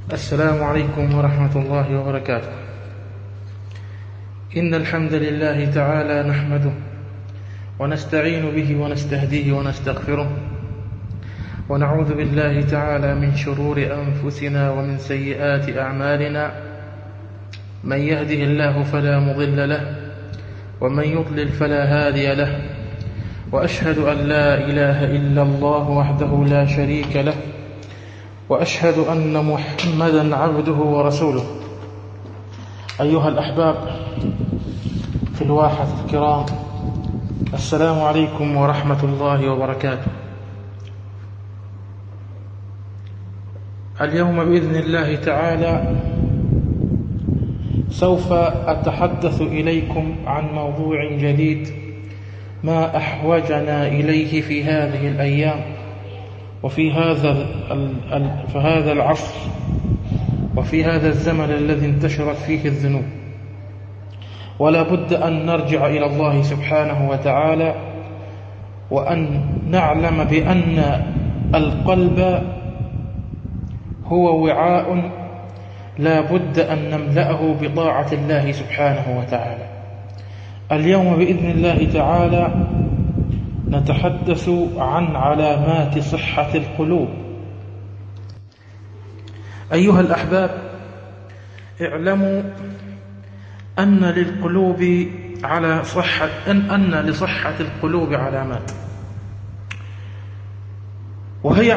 السلام عليكم ورحمة الله وبركاته. إن الحمد لله تعالى نحمده ونستعين به ونستهديه ونستغفره، ونعوذ بالله تعالى من شرور أنفسنا ومن سيئات أعمالنا. من يهده الله فلا مضل له، ومن يضلل فلا هادي له، وأشهد أن لا إله إلا الله وحده لا شريك له، وأشهد أن محمدا عبده ورسوله. أيها الأحباب في الواحة الكرام، السلام عليكم ورحمة الله وبركاته. اليوم بإذن الله تعالى سوف أتحدث إليكم عن موضوع جديد ما أحوجنا إليه في هذه الأيام وفي هذا العصر وفي هذا الزمن الذي انتشرت فيه الذنوب. ولا بد أن نرجع إلى الله سبحانه وتعالى، وأن نعلم بأن القلب هو وعاء لا بد أن نملأه بطاعة الله سبحانه وتعالى. اليوم بإذن الله تعالى نتحدث عن علامات صحة القلوب. أيها الأحباب، اعلموا أن لصحة القلوب علامات، وهي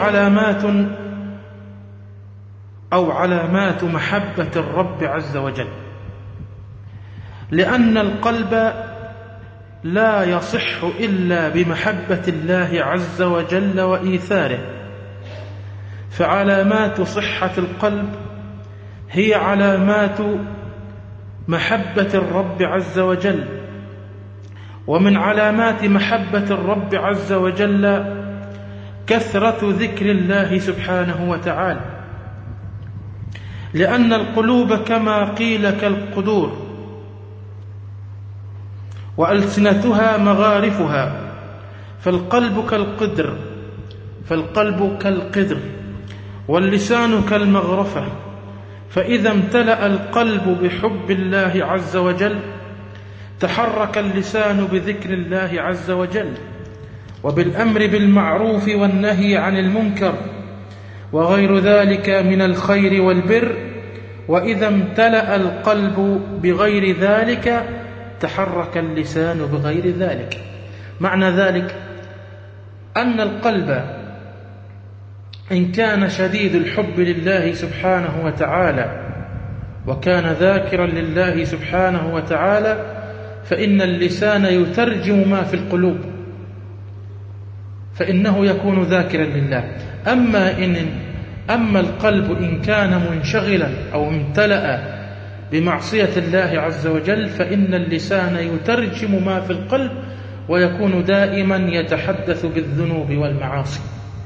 علامات محبة الرب عز وجل، لأن القلب لا يصح إلا بمحبة الله عز وجل وإيثاره. فعلامات صحة القلب هي علامات محبة الرب عز وجل. ومن علامات محبة الرب عز وجل كثرة ذكر الله سبحانه وتعالى، لأن القلوب كما قيل كالقدور، وألسنتها مغارفها، فالقلب كالقدر واللسان كالمغرفة. فإذا امتلأ القلب بحب الله عز وجل تحرك اللسان بذكر الله عز وجل وبالأمر بالمعروف والنهي عن المنكر وغير ذلك من الخير والبر. وإذا امتلأ القلب بغير ذلك تحرك اللسان بغير ذلك. معنى ذلك أن القلب إن كان شديد الحب لله سبحانه وتعالى وكان ذاكرا لله سبحانه وتعالى فإن اللسان يترجم ما في القلوب، فإنه يكون ذاكرا لله. أما القلب إن كان منشغلا أو امتلأ بمعصية الله عز وجل فإن اللسان يترجم ما في القلب ويكون دائما يتحدث بالذنوب والمعاصي.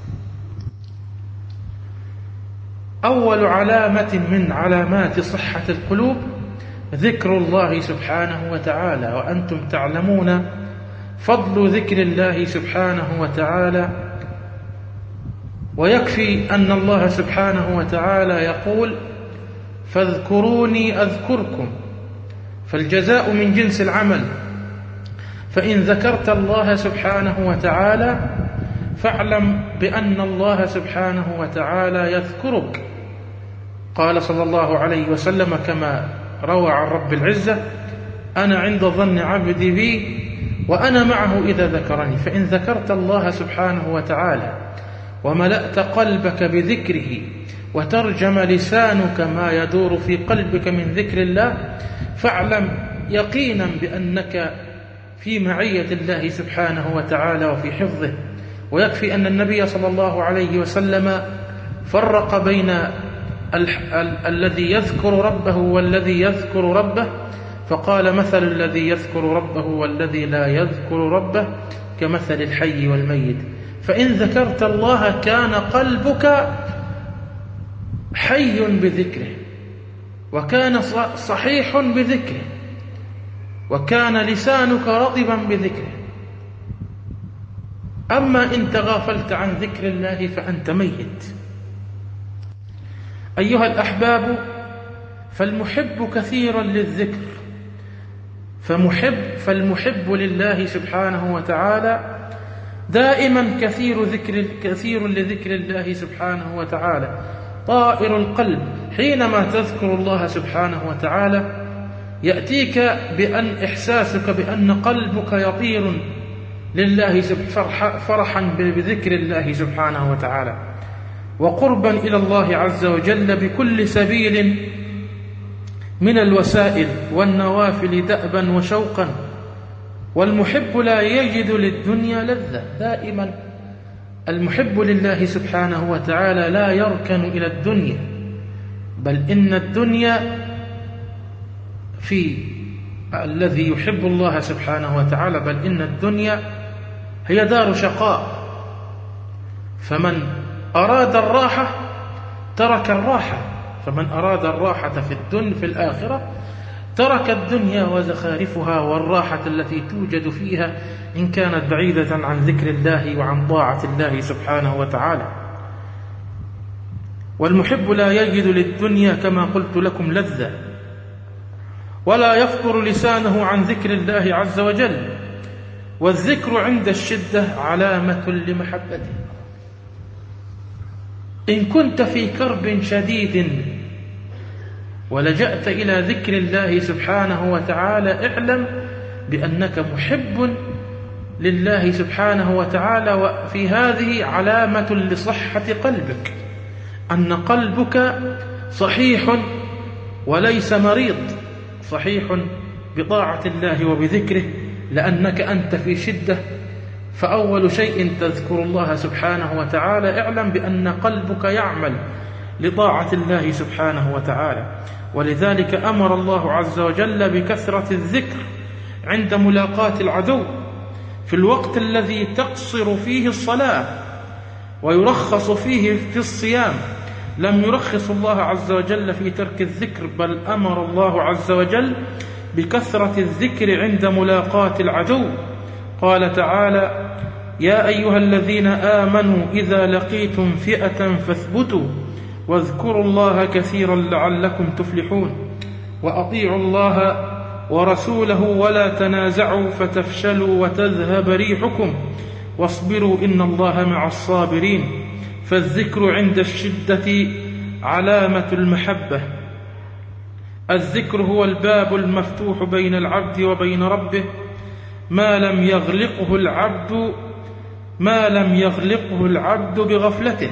أول علامة من علامات صحة القلوب ذكر الله سبحانه وتعالى، وأنتم تعلمون فضل ذكر الله سبحانه وتعالى. ويكفي أن الله سبحانه وتعالى يقول: فاذكروني أذكركم، فالجزاء من جنس العمل. فإن ذكرت الله سبحانه وتعالى فاعلم بأن الله سبحانه وتعالى يذكرك. قال صلى الله عليه وسلم كما روى عن رب العزة: أنا عند ظن عبدي بي وأنا معه إذا ذكرني. فإن ذكرت الله سبحانه وتعالى وملأت قلبك بذكره وترجم لسانك ما يدور في قلبك من ذكر الله فاعلم يقينا بأنك في معية الله سبحانه وتعالى وفي حفظه. ويكفي أن النبي صلى الله عليه وسلم فرق بين الذي يذكر ربه والذي يذكر ربه، فقال: مثل الذي يذكر ربه والذي لا يذكر ربه كمثل الحي والميت. فإن ذكرت الله كان قلبك حي بذكره، وكان صحيح بذكره، وكان لسانك رطبا بذكره. أما إن تغافلت عن ذكر الله فأنت ميت. أيها الأحباب، فالمحب كثيرا للذكر، فالمحب لله سبحانه وتعالى دائما كثير لذكر الله سبحانه وتعالى. طائر القلب حينما تذكر الله سبحانه وتعالى يأتيك إحساسك بأن قلبك يطير لله فرحا بذكر الله سبحانه وتعالى، وقربا إلى الله عز وجل بكل سبيل من الوسائل والنوافل دأبا وشوقا. والمحب لا يجد للدنيا لذة. دائما المحب لله سبحانه وتعالى لا يركن إلى الدنيا، بل إن الدنيا في الذي يحب الله سبحانه وتعالى، بل إن الدنيا هي دار شقاء. فمن أراد الراحة ترك الراحة، فمن أراد الراحة في الآخرة ترك الدنيا وزخارفها والراحة التي توجد فيها إن كانت بعيدة عن ذكر الله وعن طاعة الله سبحانه وتعالى. والمحب لا يجد للدنيا كما قلت لكم لذة، ولا يفطر لسانه عن ذكر الله عز وجل. والذكر عند الشدة علامة لمحبته. إن كنت في كرب شديد ولجأت إلى ذكر الله سبحانه وتعالى اعلم بأنك محب لله سبحانه وتعالى. وفي هذه علامة لصحة قلبك، أن قلبك صحيح وليس مريض، صحيح بطاعة الله وبذكره، لأنك أنت في شدة. فأول شيء تذكر الله سبحانه وتعالى اعلم بأن قلبك يعمل لطاعة الله سبحانه وتعالى. ولذلك أمر الله عز وجل بكثرة الذكر عند ملاقاة العدو في الوقت الذي تقصر فيه الصلاة ويرخص فيه في الصيام. لم يرخص الله عز وجل في ترك الذكر، بل أمر الله عز وجل بكثرة الذكر عند ملاقاة العدو. قال تعالى: يا أيها الذين آمنوا إذا لقيتم فئة فاثبتوا واذكروا الله كثيرا لعلكم تفلحون وأطيعوا الله ورسوله ولا تنازعوا فتفشلوا وتذهب ريحكم واصبروا إن الله مع الصابرين. فالذكر عند الشدة علامة المحبة. الذكر هو الباب المفتوح بين العبد وبين ربه ما لم يغلقه العبد بغفلته.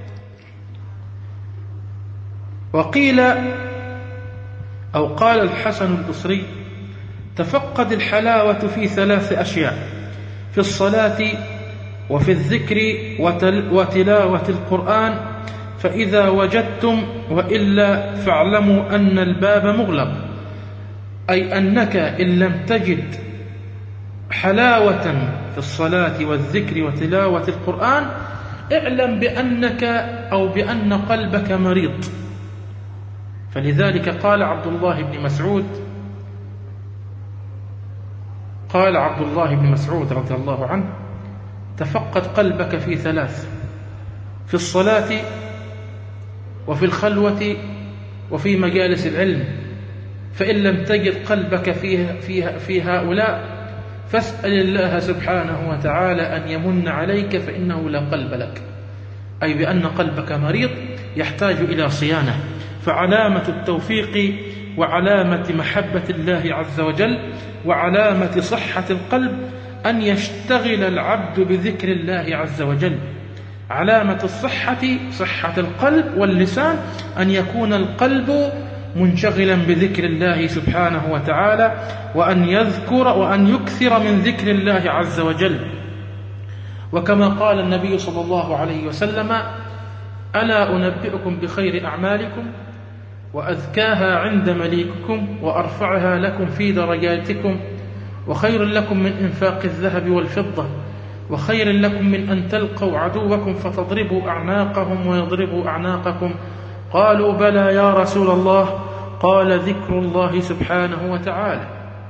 وقيل أو قال الحسن البصري: تفقد الحلاوة في 3 أشياء: في الصلاة وفي الذكر وتلاوة القرآن، فإذا وجدتم وإلا فاعلموا أن الباب مغلق. أي أنك إن لم تجد حلاوة في الصلاة والذكر وتلاوة القرآن اعلم بأنك أو بأن قلبك مريض. فلذلك قال عبد الله بن مسعود رضي الله عنه: تفقد قلبك في 3: في الصلاة وفي الخلوة وفي مجالس العلم. فإن لم تجد قلبك في هؤلاء فاسأل الله سبحانه وتعالى أن يمن عليك، فإنه لا قلب لك، أي بأن قلبك مريض يحتاج إلى صيانة. فعلامة التوفيق وعلامة محبة الله عز وجل وعلامة صحة القلب أن يشتغل العبد بذكر الله عز وجل. علامة صحة القلب واللسان أن يكون القلب منشغلا بذكر الله سبحانه وتعالى، وأن يكثر من ذكر الله عز وجل. وكما قال النبي صلى الله عليه وسلم: ألا أنبئكم بخير أعمالكم وأزكاها عند مليككم وأرفعها لكم في درجاتكم، وخير لكم من إنفاق الذهب والفضة، وخير لكم من أن تلقوا عدوكم فتضربوا أعناقهم ويضربوا أعناقكم. قالوا: بلى يا رسول الله. قال: ذكر الله سبحانه وتعالى.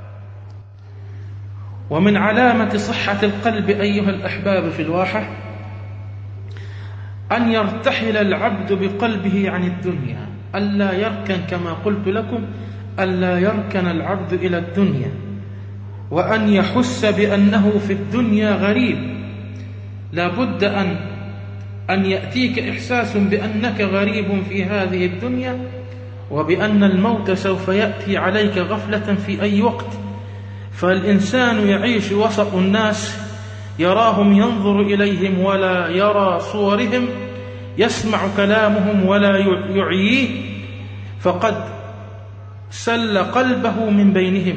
ومن علامة صحة القلب أيها الأحباب في الواحة أن يرتحل العبد بقلبه عن الدنيا، ألا يركن كما قلت لكم، ألا يركن العبد إلى الدنيا، وأن يحس بأنه في الدنيا غريب. لا بد أن يأتيك إحساس بأنك غريب في هذه الدنيا، وبأن الموت سوف يأتي عليك غفلة في أي وقت. فالإنسان يعيش وسط الناس، يراهم ينظر إليهم ولا يرى صورهم، يسمع كلامهم ولا يعييه، فقد سل قلبه من بينهم،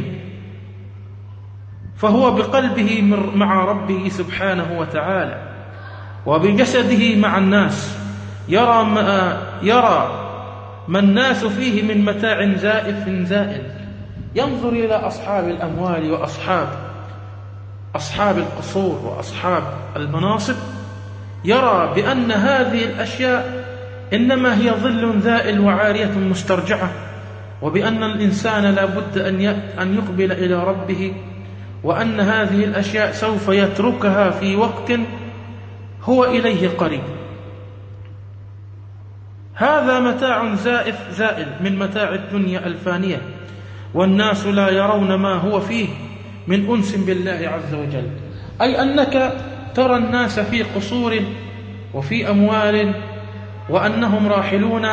فهو بقلبه مع ربه سبحانه وتعالى، وبجسده مع الناس، يرى ما الناس فيه من متاع زائف زائل، ينظر إلى أصحاب الأموال وأصحاب القصور وأصحاب المناصب، يرى بأن هذه الأشياء إنما هي ظل ذائل وعارية مسترجعة، وبأن الإنسان لا بد أن يقبل إلى ربه، وأن هذه الأشياء سوف يتركها في وقت هو إليه قريب. هذا متاع زائل من متاع الدنيا الفانية، والناس لا يرون ما هو فيه من أنس بالله عز وجل. أي أنك ترى الناس في قصور وفي أموال، وأنهم راحلون،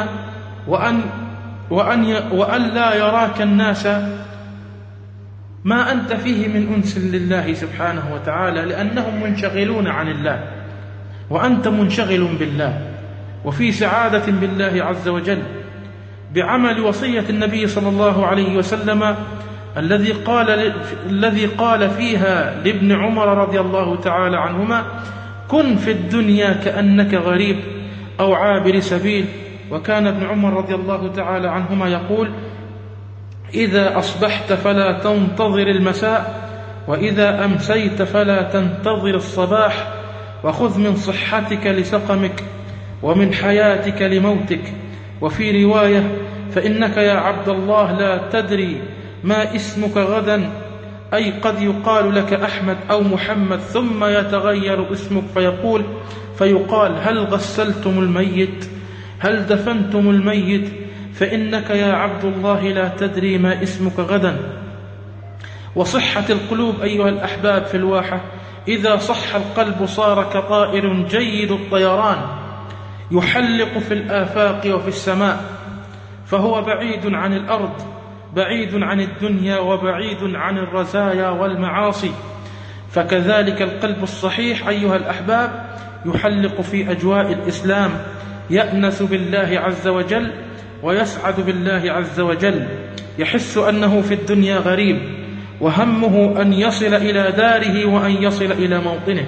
وأن لا يراك الناس ما أنت فيه من أنس لله سبحانه وتعالى، لأنهم منشغلون عن الله، وأنت منشغل بالله وفي سعادة بالله عز وجل، بعمل وصية النبي صلى الله عليه وسلم الذي قال فيها لابن عمر رضي الله تعالى عنهما: كن في الدنيا كأنك غريب أو عابر سبيل. وكان ابن عمر رضي الله تعالى عنهما يقول: إذا أصبحت فلا تنتظر المساء، وإذا أمسيت فلا تنتظر الصباح، وخذ من صحتك لسقمك، ومن حياتك لموتك. وفي رواية: فإنك يا عبد الله لا تدري ما اسمك غدا، أي قد يقال لك أحمد أو محمد، ثم يتغير اسمك فيقال: هل غسلتم الميت؟ هل دفنتم الميت؟ فإنك يا عبد الله لا تدري ما اسمك غدا. وصحة القلوب أيها الأحباب في الواحة، إذا صح القلب صار كطائر جيد الطيران يحلق في الآفاق وفي السماء، فهو بعيد عن الأرض، بعيد عن الدنيا، وبعيد عن الرزايا والمعاصي. فكذلك القلب الصحيح أيها الأحباب يحلق في أجواء الإسلام، يأنس بالله عز وجل ويسعد بالله عز وجل، يحس أنه في الدنيا غريب، وهمه أن يصل إلى داره وأن يصل إلى موطنه.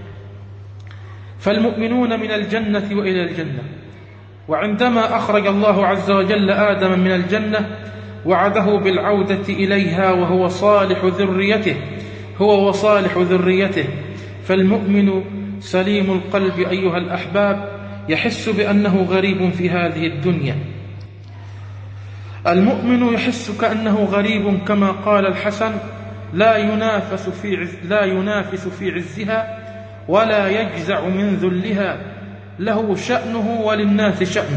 فالمؤمنون من الجنة وإلى الجنة. وعندما أخرج الله عز وجل آدم من الجنة وعده بالعودة إليها وهو وصالح ذريته. فالمؤمن سليم القلب أيها الأحباب يحس بأنه غريب في هذه الدنيا. المؤمن يحس كأنه غريب، كما قال الحسن: لا ينافس في عزها ولا يجزع من ذلها، له شأنه وللناس شأن.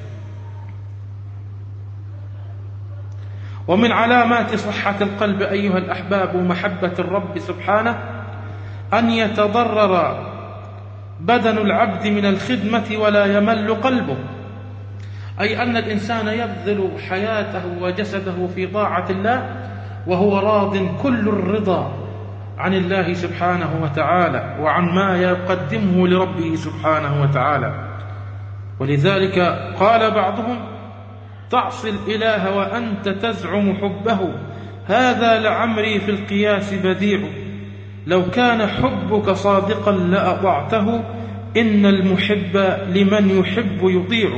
ومن علامات صحة القلب أيها الأحباب ومحبة الرب سبحانه أن يتضرر بدن العبد من الخدمة ولا يمل قلبه، أي أن الإنسان يبذل حياته وجسده في طاعة الله وهو راض كل الرضا عن الله سبحانه وتعالى وعن ما يقدمه لربه سبحانه وتعالى. ولذلك قال بعضهم: تعصي الإله وأنت تزعم حبه، هذا لعمري في القياس بديع، لو كان حبك صادقا لأطعته، إن المحب لمن يحب يطيع.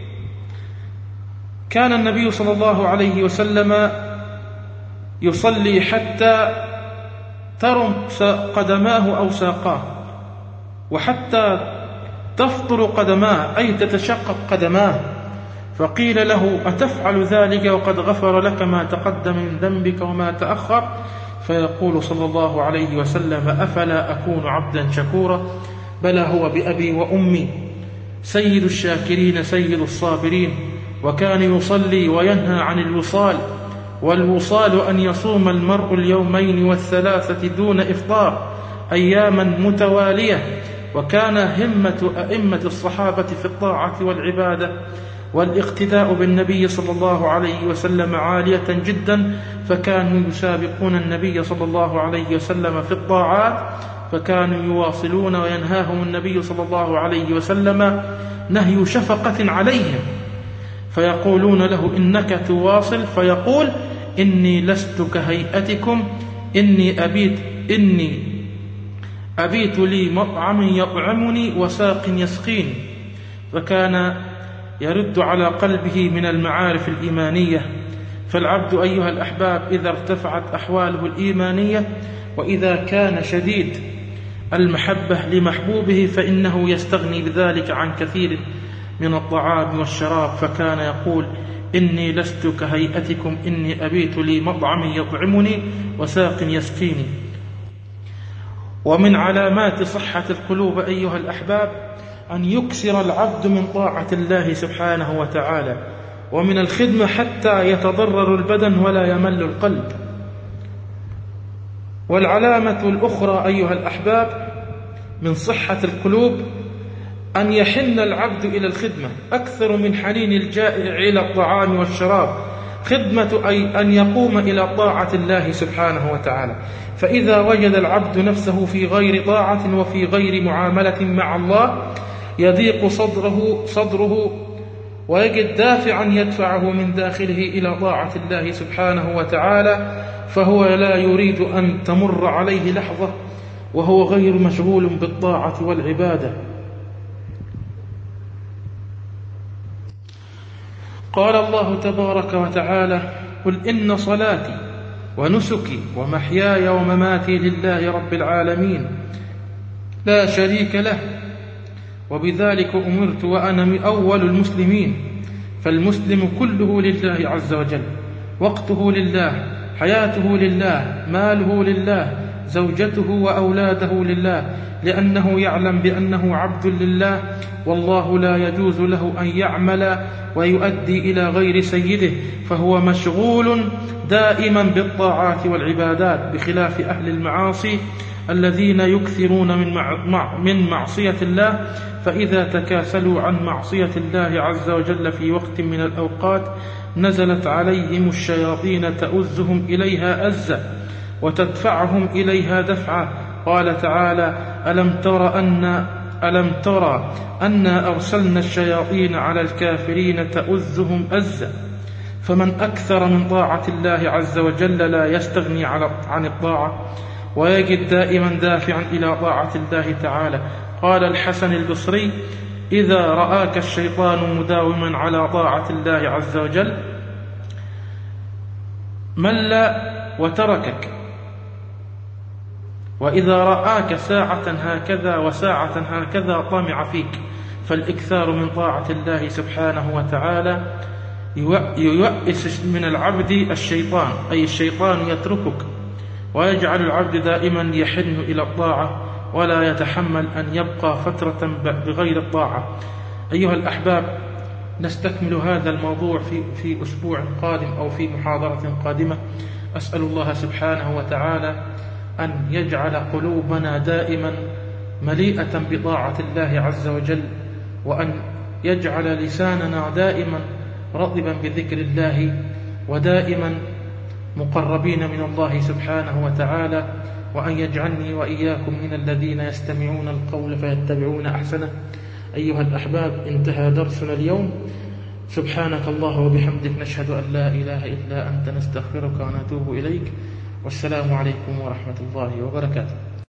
كان النبي صلى الله عليه وسلم يصلي حتى ترمس قدماه أو ساقاه، وحتى تفطر قدماه أي تتشقق قدماه، فقيل له: أتفعل ذلك وقد غفر لك ما تقدم من ذنبك وما تأخر؟ فيقول صلى الله عليه وسلم: أفلا أكون عبدا شكورا؟ بلى هو بأبي وأمي. سيد الشاكرين سيد الصابرين، وكان يصلي وينهى عن الوصال، والوصال أن يصوم المرء اليومين والثلاثة دون إفطار أياما متوالية. وكان همة أئمة الصحابة في الطاعة والعبادة والاقتداء بالنبي صلى الله عليه وسلم عالية جدا، فكانوا يسابقون النبي صلى الله عليه وسلم في الطاعات، فكانوا يواصلون وينهاهم النبي صلى الله عليه وسلم نهي شفقة عليهم، فيقولون له إنك تواصل، فيقول إني لست كهيئتكم، إني أبيت لي مطعم يطعمني وساق يسقيني. فكان يرد على قلبه من المعارف الإيمانية. فالعبد أيها الأحباب إذا ارتفعت أحواله الإيمانية وإذا كان شديد المحبة لمحبوبه فإنه يستغني بذلك عن كثير من الطعام والشراب. فكان يقول إني لست كهيئتكم، إني أبيت لي مطعم يطعمني وساق يسقيني. ومن علامات صحة القلوب أيها الأحباب أن يكسر العبد من طاعة الله سبحانه وتعالى ومن الخدمة حتى يتضرر البدن ولا يمل القلب. والعلامة الأخرى أيها الأحباب من صحة القلوب أن يحن العبد إلى الخدمة أكثر من حنين الجائع إلى الطعام والشراب. خدمة أي أن يقوم إلى طاعة الله سبحانه وتعالى. فإذا وجد العبد نفسه في غير طاعة وفي غير معاملة مع الله يضيق صدره ويجد دافعا يدفعه من داخله إلى طاعة الله سبحانه وتعالى، فهو لا يريد أن تمر عليه لحظة وهو غير مشغول بالطاعة والعبادة. قال الله تبارك وتعالى: قل إن صلاتي ونسكي ومحياي ومماتي لله رب العالمين لا شريك له وبذلك أمرت وأنا أول المسلمين. فالمسلم كله لله عز وجل، وقته لله، حياته لله، ماله لله، زوجته وأولاده لله، لأنه يعلم بأنه عبد لله، والله لا يجوز له أن يعمل ويؤدي إلى غير سيده، فهو مشغول دائما بالطاعات والعبادات، بخلاف أهل المعاصي الذين يكثرون من معصية الله، فإذا تكاسلوا عن معصية الله عز وجل في وقت من الأوقات نزلت عليهم الشياطين تؤزهم إليها أزا وتدفعهم إليها دفعا. قال تعالى: ألم ترى أنا أرسلنا الشياطين على الكافرين تؤزهم أزا. فمن أكثر من طاعة الله عز وجل لا يستغني عن الطاعة ويجد دائما دافعا إلى طاعة الله تعالى. قال الحسن البصري: إذا رآك الشيطان مداوما على طاعة الله عز وجل مل وتركك، وإذا رآك ساعة هكذا وساعة هكذا طمع فيك. فالإكثار من طاعة الله سبحانه وتعالى ييأس من العبد الشيطان، أي الشيطان يتركك ويجعل العبد دائما يحن إلى الطاعة ولا يتحمل أن يبقى فترة بغير الطاعة. أيها الأحباب، نستكمل هذا الموضوع في أسبوع قادم أو في محاضرة قادمة. أسأل الله سبحانه وتعالى أن يجعل قلوبنا دائما مليئة بطاعة الله عز وجل، وأن يجعل لساننا دائما رطبا بذكر الله، ودائما مقربين من الله سبحانه وتعالى، وأن يجعلني وإياكم من الذين يستمعون القول فيتبعون أحسنه. أيها الأحباب، انتهى درسنا اليوم. سبحانك الله وبحمدك، نشهد أن لا إله إلا أنت، نستغفرك ونتوب إليك، والسلام عليكم ورحمة الله وبركاته.